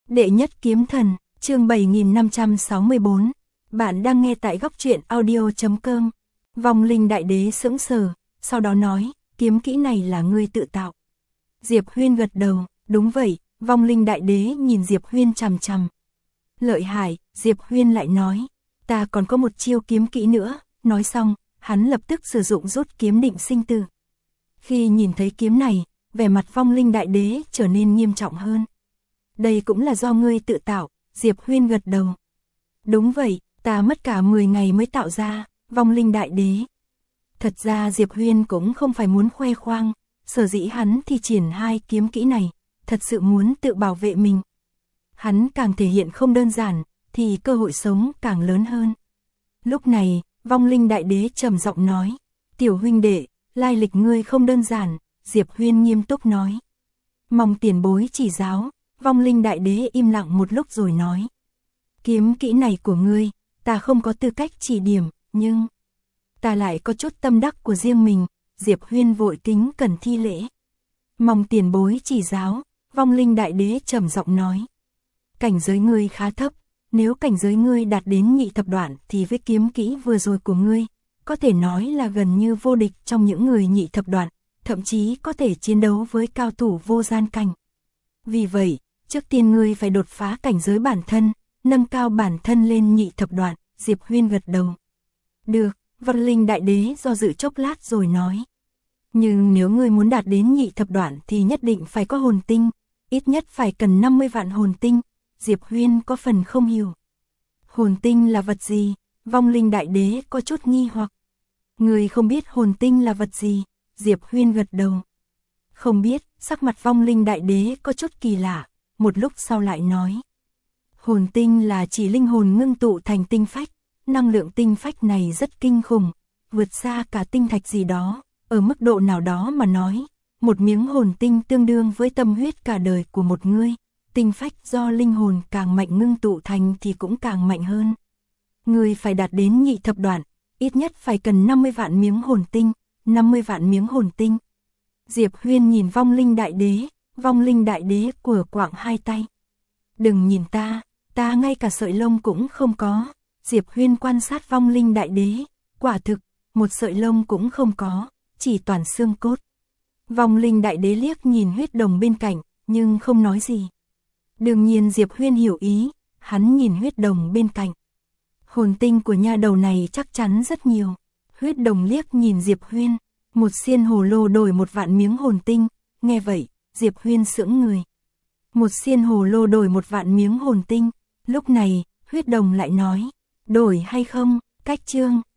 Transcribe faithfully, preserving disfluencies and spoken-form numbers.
Đệ nhất kiếm thần, chương bảy nghìn năm trăm sáu mươi bốn. Bạn đang nghe tại góc truyện audio chấm com. Vong linh đại đế sững sờ, sau đó nói, kiếm kỹ này là ngươi tự tạo. Diệp Huyên gật đầu, đúng vậy. Vong linh đại đế nhìn Diệp Huyên chằm chằm. Lợi hại, Diệp Huyên lại nói, ta còn có một chiêu kiếm kỹ nữa. Nói xong, hắn lập tức sử dụng rút kiếm định sinh tử. Khi nhìn thấy kiếm này, vẻ mặt vong linh đại đế trở nên nghiêm trọng hơn. Đây cũng là do ngươi tự tạo, Diệp Huyên gật đầu. Đúng vậy, ta mất cả mười ngày mới tạo ra, vong linh đại đế. Thật ra Diệp Huyên cũng không phải muốn khoe khoang, sở dĩ hắn thi triển hai kiếm kỹ này, thật sự muốn tự bảo vệ mình. Hắn càng thể hiện không đơn giản, thì cơ hội sống càng lớn hơn. Lúc này, vong linh đại đế trầm giọng nói, tiểu huynh đệ, lai lịch ngươi không đơn giản, Diệp Huyên nghiêm túc nói. Mong tiền bối chỉ giáo, vong linh đại đế im lặng một lúc rồi nói. Kiếm kỹ này của ngươi, ta không có tư cách chỉ điểm, nhưng ta lại có chút tâm đắc của riêng mình, Diệp Huyên vội kính cẩn thi lễ. Mong tiền bối chỉ giáo, vong linh đại đế trầm giọng nói. Cảnh giới ngươi khá thấp, nếu cảnh giới ngươi đạt đến nhị thập đoạn thì với kiếm kỹ vừa rồi của ngươi, có thể nói là gần như vô địch trong những người nhị thập đoạn, thậm chí có thể chiến đấu với cao thủ vô gian cảnh. Vì vậy, trước tiên ngươi phải đột phá cảnh giới bản thân, nâng cao bản thân lên nhị thập đoạn, Diệp Huyên gật đầu. Được, vong linh đại đế do dự chốc lát rồi nói. Nhưng nếu ngươi muốn đạt đến nhị thập đoạn thì nhất định phải có hồn tinh, ít nhất phải cần năm mươi vạn hồn tinh, Diệp Huyên có phần không hiểu. Hồn tinh là vật gì? Vong linh đại đế có chút nghi hoặc. Ngươi không biết hồn tinh là vật gì? Diệp Huyên gật đầu. Không biết, sắc mặt vong linh đại đế có chút kỳ lạ, một lúc sau lại nói. Hồn tinh là chỉ linh hồn ngưng tụ thành tinh phách, năng lượng tinh phách này rất kinh khủng, vượt xa cả tinh thạch gì đó, ở mức độ nào đó mà nói, một miếng hồn tinh tương đương với tâm huyết cả đời của một người. Tinh phách do linh hồn càng mạnh ngưng tụ thành thì cũng càng mạnh hơn. Người phải đạt đến nhị thập đoạn, ít nhất phải cần năm mươi vạn miếng hồn tinh, năm mươi vạn miếng hồn tinh. Diệp Huyên nhìn vong linh đại đế, vong linh đại đế của quạng hai tay. Đừng nhìn ta, ta ngay cả sợi lông cũng không có. Diệp Huyên quan sát vong linh đại đế, quả thực, một sợi lông cũng không có, chỉ toàn xương cốt. Vong linh đại đế liếc nhìn huyết đồng bên cạnh, nhưng không nói gì. Đương nhiên Diệp Huyên hiểu ý, hắn nhìn huyết đồng bên cạnh. Hồn tinh của nha đầu này chắc chắn rất nhiều. Huyết đồng liếc nhìn Diệp Huyên, một xiên hồ lô đổi một vạn miếng hồn tinh, nghe vậy, Diệp Huyên sững người. Một xiên hồ lô đổi một vạn miếng hồn tinh, lúc này, huyết đồng lại nói, đổi hay không, cách chương.